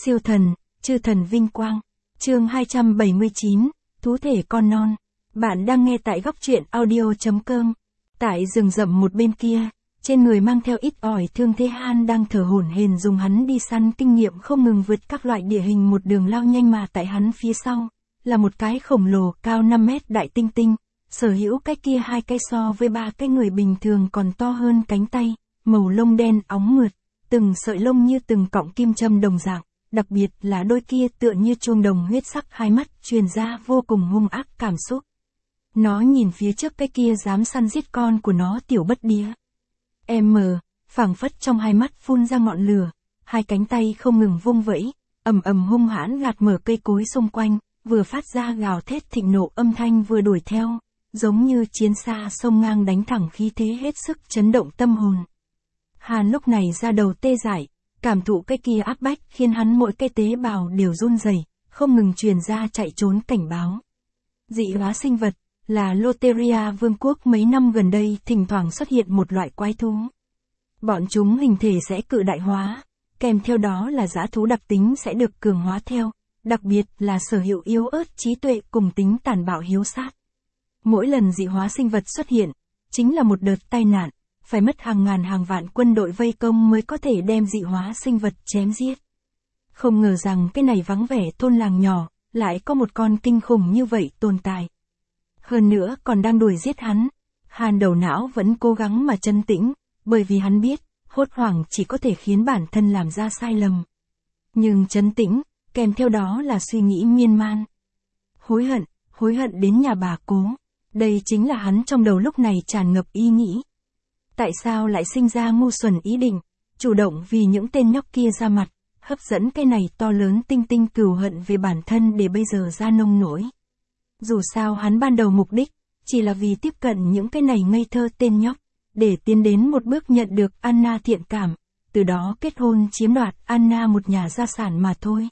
Siêu thần, chư thần vinh quang. Chương 279, thú thể con non. Bạn đang nghe tại góc truyện audio.com. Tại rừng rậm một bên kia, trên người mang theo ít ỏi thương thế Han đang thở hổn hển dùng hắn đi săn kinh nghiệm không ngừng vượt các loại địa hình một đường lao nhanh mà tại hắn phía sau, là một cái khổng lồ cao 5 mét đại tinh tinh, sở hữu cái kia 2 cái so với 3 cái người bình thường còn to hơn cánh tay, màu lông đen óng mượt, từng sợi lông như từng cọng kim châm đồng dạng, đặc biệt là đôi kia tựa như chuông đồng huyết sắc hai mắt truyền ra vô cùng hung ác cảm xúc. Nó nhìn phía trước cái kia dám săn giết con của nó tiểu bất đía. Phảng phất trong hai mắt phun ra ngọn lửa, 2 cánh tay không ngừng vung vẫy, ầm ầm hung hãn gạt mở cây cối xung quanh, vừa phát ra gào thét thịnh nộ âm thanh vừa đuổi theo, giống như chiến xa sông ngang đánh thẳng khí thế hết sức chấn động tâm hồn. Hàn lúc này ra đầu tê dại, cảm thụ cái kia áp bách khiến hắn mỗi cái tế bào đều run rẩy, không ngừng truyền ra chạy trốn cảnh báo. Dị hóa sinh vật là Loteria Vương quốc mấy năm gần đây thỉnh thoảng xuất hiện một loại quái thú. Bọn chúng hình thể sẽ cự đại hóa, kèm theo đó là dã thú đặc tính sẽ được cường hóa theo, đặc biệt là sở hữu yếu ớt trí tuệ cùng tính tàn bạo hiếu sát. Mỗi lần dị hóa sinh vật xuất hiện, chính là một đợt tai nạn, phải mất hàng ngàn hàng vạn quân đội vây công mới có thể đem dị hóa sinh vật chém giết. Không ngờ rằng cái này vắng vẻ thôn làng nhỏ, lại có một con kinh khủng như vậy tồn tại. Hơn nữa còn đang đuổi giết hắn. Hàn đầu não vẫn cố gắng mà trấn tĩnh, bởi vì hắn biết, hốt hoảng chỉ có thể khiến bản thân làm ra sai lầm. Nhưng trấn tĩnh, kèm theo đó là suy nghĩ miên man. Hối hận đến nhà bà cố. Đây chính là hắn trong đầu lúc này tràn ngập ý nghĩ. Tại sao lại sinh ra ngu xuẩn ý định, chủ động vì những tên nhóc kia ra mặt, hấp dẫn cái này to lớn tinh tinh cừu hận về bản thân để bây giờ ra nông nổi. Dù sao hắn ban đầu mục đích, chỉ là vì tiếp cận những cái này ngây thơ tên nhóc, để tiến đến một bước nhận được Anna thiện cảm, từ đó kết hôn chiếm đoạt Anna một nhà gia sản mà thôi.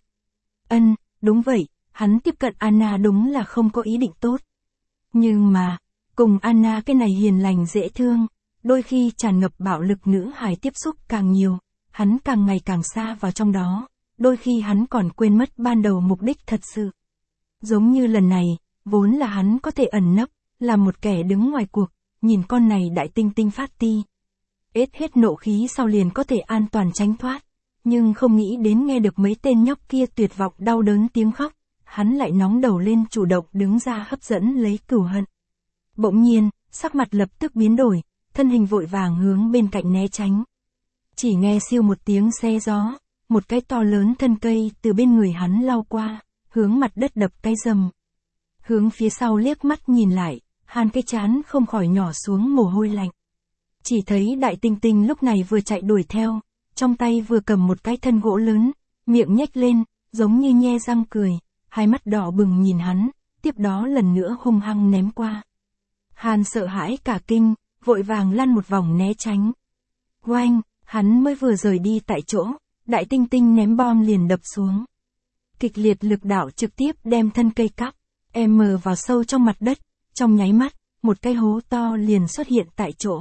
Đúng vậy, hắn tiếp cận Anna đúng là không có ý định tốt. Nhưng mà, cùng Anna cái này hiền lành dễ thương, đôi khi tràn ngập bạo lực nữ hài tiếp xúc càng nhiều, hắn càng ngày càng xa vào trong đó, đôi khi hắn còn quên mất ban đầu mục đích thật sự. Giống như lần này, vốn là hắn có thể ẩn nấp, là một kẻ đứng ngoài cuộc, nhìn con này đại tinh tinh phát ti. Ết hết nộ khí sau liền có thể an toàn tránh thoát, nhưng không nghĩ đến nghe được mấy tên nhóc kia tuyệt vọng đau đớn tiếng khóc, hắn lại nóng đầu lên chủ động đứng ra hấp dẫn lấy cừu hận. Bỗng nhiên, sắc mặt lập tức biến đổi, thân hình vội vàng hướng bên cạnh né tránh. Chỉ nghe siêu một tiếng xe gió, một cái to lớn thân cây từ bên người hắn lao qua, hướng mặt đất đập cái rầm. Hướng phía sau liếc mắt nhìn lại, Hàn cái trán không khỏi nhỏ xuống mồ hôi lạnh. Chỉ thấy đại tinh tinh lúc này vừa chạy đuổi theo, trong tay vừa cầm một cái thân gỗ lớn, miệng nhếch lên, giống như nhe răng cười, hai mắt đỏ bừng nhìn hắn, tiếp đó lần nữa hung hăng ném qua. Hàn sợ hãi cả kinh, vội vàng lăn một vòng né tránh. Oanh, hắn mới vừa rời đi tại chỗ, đại tinh tinh ném bom liền đập xuống. Kịch liệt lực đảo trực tiếp đem thân cây cắp vào sâu trong mặt đất, trong nháy mắt, một cái hố to liền xuất hiện tại chỗ.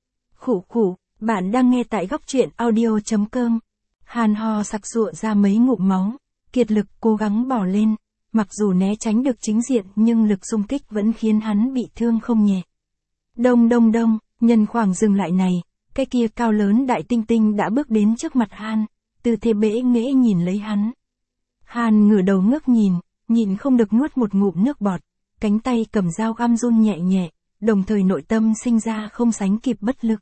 Khủ, bạn đang nghe tại góc truyện audio.com. Hàn ho sặc sụa ra mấy ngụm máu, kiệt lực cố gắng bỏ lên, mặc dù né tránh được chính diện nhưng lực xung kích vẫn khiến hắn bị thương không nhẹ. Đông, nhân khoảng dừng lại này, cái kia cao lớn đại tinh tinh đã bước đến trước mặt Han, tư thế bẽ nghễ nhìn lấy hắn. Han ngửa đầu ngước nhìn không được nuốt một ngụm nước bọt, cánh tay cầm dao găm run nhẹ nhẹ, đồng thời nội tâm sinh ra không sánh kịp bất lực.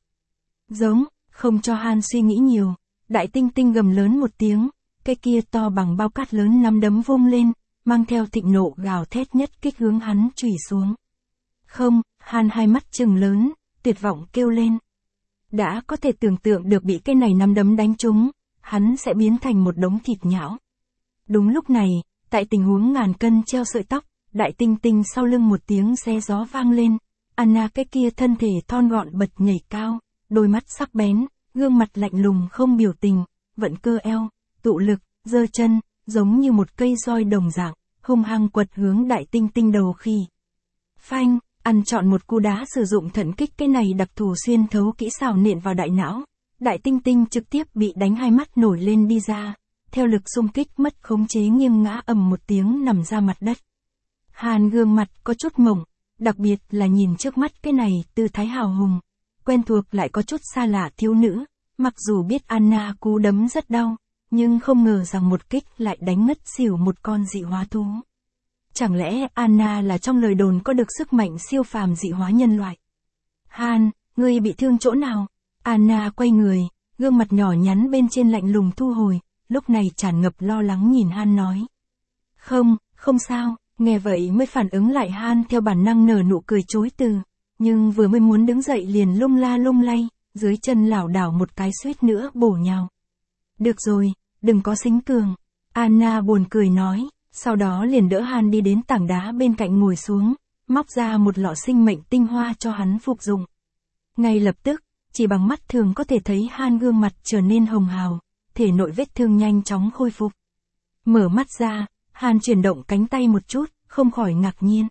Không cho Han suy nghĩ nhiều, đại tinh tinh gầm lớn một tiếng, cái kia to bằng bao cát lớn nắm đấm vung lên, mang theo thịnh nộ gào thét nhất kích hướng hắn chủy xuống. Không, Han hai mắt trừng lớn, tuyệt vọng kêu lên. Đã có thể tưởng tượng được bị cái này nắm đấm đánh trúng, hắn sẽ biến thành một đống thịt nhão. Đúng lúc này, tại tình huống ngàn cân treo sợi tóc, đại tinh tinh sau lưng một tiếng xe gió vang lên, Anna cái kia thân thể thon gọn bật nhảy cao, đôi mắt sắc bén, gương mặt lạnh lùng không biểu tình, vận cơ eo, tụ lực, giơ chân, giống như một cây roi đồng dạng, hung hăng quật hướng đại tinh tinh đầu khỉ. Phanh, ăn trọn một cú đá sử dụng thận kích cái này đặc thù xuyên thấu kỹ xảo nện vào đại não, đại tinh tinh trực tiếp bị đánh hai mắt nổi lên đi ra, theo lực xung kích mất khống chế nghiêng ngã ầm một tiếng nằm ra mặt đất. Hàn gương mặt có chút mộng, đặc biệt là nhìn trước mắt cái này tư thái hào hùng, quen thuộc lại có chút xa lạ thiếu nữ, mặc dù biết Anna cú đấm rất đau, nhưng không ngờ rằng một kích lại đánh ngất xỉu một con dị hóa thú. Chẳng lẽ Anna là trong lời đồn có được sức mạnh siêu phàm dị hóa nhân loại? Han, ngươi bị thương chỗ nào? Anna quay người, gương mặt nhỏ nhắn bên trên lạnh lùng thu hồi, lúc này tràn ngập lo lắng nhìn Han nói. Không sao, nghe vậy mới phản ứng lại Han theo bản năng nở nụ cười chối từ, nhưng vừa mới muốn đứng dậy liền lung la lung lay, dưới chân lảo đảo một cái suýt nữa bổ nhào. Được rồi, đừng có xính cường. Anna buồn cười nói, sau đó liền đỡ Han đi đến tảng đá bên cạnh ngồi xuống, móc ra một lọ sinh mệnh tinh hoa cho hắn phục dụng. Ngay lập tức, chỉ bằng mắt thường có thể thấy Han gương mặt trở nên hồng hào, thể nội vết thương nhanh chóng khôi phục. Mở mắt ra, Han chuyển động cánh tay một chút, không khỏi ngạc nhiên.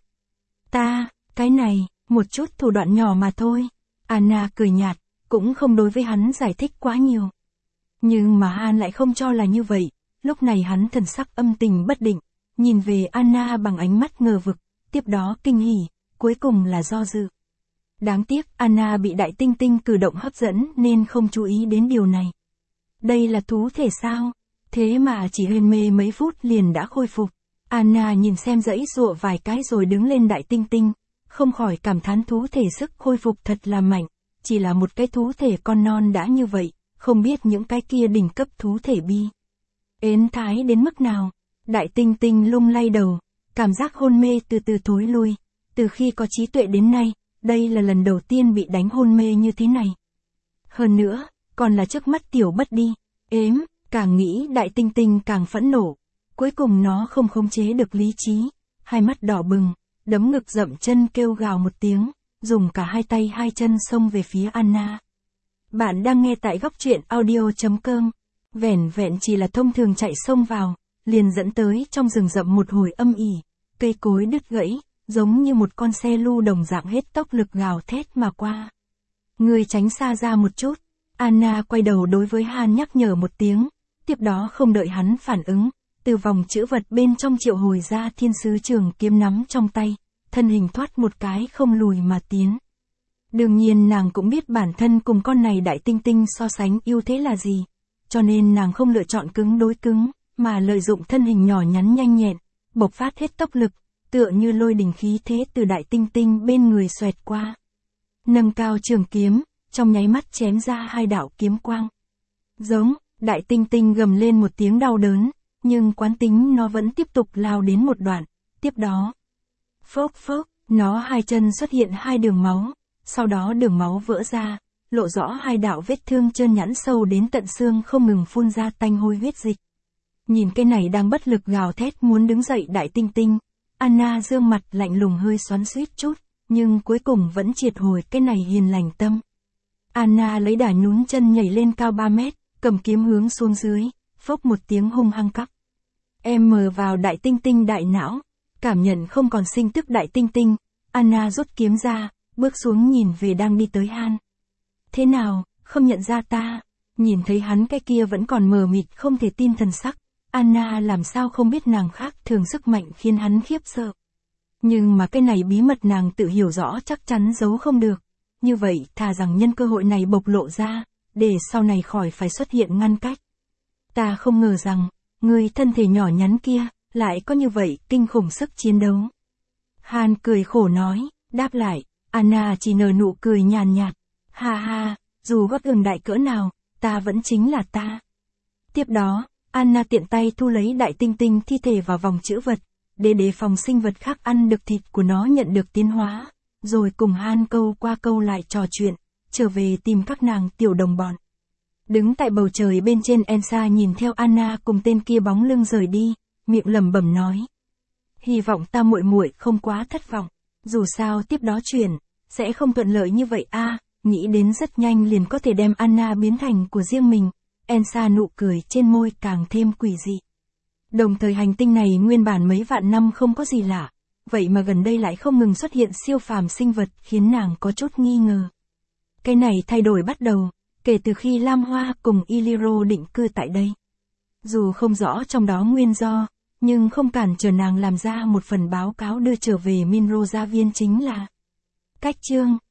Cái này, một chút thủ đoạn nhỏ mà thôi. Anna cười nhạt, cũng không đối với hắn giải thích quá nhiều. Nhưng mà Han lại không cho là như vậy, lúc này hắn thần sắc âm tình bất định, nhìn về Anna bằng ánh mắt ngờ vực, tiếp đó kinh hỉ, cuối cùng là do dự. Đáng tiếc Anna bị đại tinh tinh cử động hấp dẫn nên không chú ý đến điều này. Đây là thú thể sao? Thế mà chỉ hôn mê mấy phút liền đã khôi phục. Anna nhìn xem dãy dụa vài cái rồi đứng lên đại tinh tinh, không khỏi cảm thán thú thể sức khôi phục thật là mạnh, chỉ là một cái thú thể con non đã như vậy, không biết những cái kia đỉnh cấp thú thể bi ến thái đến mức nào. Đại tinh tinh lung lay đầu, cảm giác hôn mê từ từ thối lui, từ khi có trí tuệ đến nay, đây là lần đầu tiên bị đánh hôn mê như thế này. Hơn nữa, còn là trước mắt tiểu bất đi, càng nghĩ đại tinh tinh càng phẫn nộ, cuối cùng nó không khống chế được lý trí, hai mắt đỏ bừng, đấm ngực dậm chân kêu gào một tiếng, dùng cả hai tay hai chân xông về phía Anna. Bạn đang nghe tại góc truyện audio.com, vẻn vẹn chỉ là thông thường chạy xông vào, liền dẫn tới trong rừng rậm một hồi âm ỉ, cây cối đứt gãy, giống như một con xe lưu đồng dạng hết tốc lực gào thét mà qua. Người tránh xa ra một chút, Anna quay đầu đối với Han nhắc nhở một tiếng, tiếp đó không đợi hắn phản ứng, từ vòng chữ vật bên trong triệu hồi ra thiên sứ trường kiếm nắm trong tay, thân hình thoát một cái không lùi mà tiến. Đương nhiên nàng cũng biết bản thân cùng con này đại tinh tinh so sánh ưu thế là gì, cho nên nàng không lựa chọn cứng đối cứng, mà lợi dụng thân hình nhỏ nhắn nhanh nhẹn, bộc phát hết tốc lực, tựa như lôi đình khí thế từ đại tinh tinh bên người xoẹt qua. Nâng cao trường kiếm, trong nháy mắt chém ra hai đạo kiếm quang. Giống, đại tinh tinh gầm lên một tiếng đau đớn, nhưng quán tính nó vẫn tiếp tục lao đến một đoạn, tiếp đó. Phốc, nó hai chân xuất hiện hai đường máu, sau đó đường máu vỡ ra, lộ rõ hai đạo vết thương trơn nhẵn sâu đến tận xương không ngừng phun ra tanh hôi huyết dịch. Nhìn cái này đang bất lực gào thét muốn đứng dậy đại tinh tinh, Anna dương mặt lạnh lùng hơi xoắn xuýt chút, nhưng cuối cùng vẫn triệt hồi cái này hiền lành tâm. Anna lấy đà nhún chân nhảy lên cao 3 mét, cầm kiếm hướng xuống dưới, phốc một tiếng hung hăng cắp. Mở vào đại tinh tinh đại não, cảm nhận không còn sinh tức đại tinh tinh, Anna rút kiếm ra, bước xuống nhìn về đang đi tới Han. Thế nào, không nhận ra ta? Nhìn thấy hắn cái kia vẫn còn mờ mịt không thể tin thần sắc, Anna làm sao không biết nàng khác thường sức mạnh khiến hắn khiếp sợ. Nhưng mà cái này bí mật nàng tự hiểu rõ chắc chắn giấu không được. Như vậy thà rằng nhân cơ hội này bộc lộ ra, để sau này khỏi phải xuất hiện ngăn cách. Ta không ngờ rằng, người thân thể nhỏ nhắn kia, lại có như vậy kinh khủng sức chiến đấu. Han cười khổ nói, đáp lại, Anna chỉ nở nụ cười nhàn nhạt. Ha ha, dù gót gừng đại cỡ nào, ta vẫn chính là ta. Tiếp đó, Anna tiện tay thu lấy đại tinh tinh thi thể vào vòng chữ vật, để đề phòng sinh vật khác ăn được thịt của nó nhận được tiến hóa, rồi cùng Han câu qua câu lại trò chuyện, trở về tìm các nàng tiểu đồng bọn. Đứng tại bầu trời bên trên Elsa nhìn theo Anna cùng tên kia bóng lưng rời đi, miệng lẩm bẩm nói. Hy vọng ta muội muội không quá thất vọng, dù sao tiếp đó chuyển, sẽ không thuận lợi như vậy a. Nghĩ đến rất nhanh liền có thể đem Anna biến thành của riêng mình, Elsa nụ cười trên môi càng thêm quỷ dị. Đồng thời hành tinh này nguyên bản mấy vạn năm không có gì lạ, vậy mà gần đây lại không ngừng xuất hiện siêu phàm sinh vật khiến nàng có chút nghi ngờ. Cái này thay đổi bắt đầu, kể từ khi Lam Hoa cùng Illyrio định cư tại đây. Dù không rõ trong đó nguyên do, nhưng không cản trở nàng làm ra một phần báo cáo đưa trở về Minro gia viên chính là cách chương.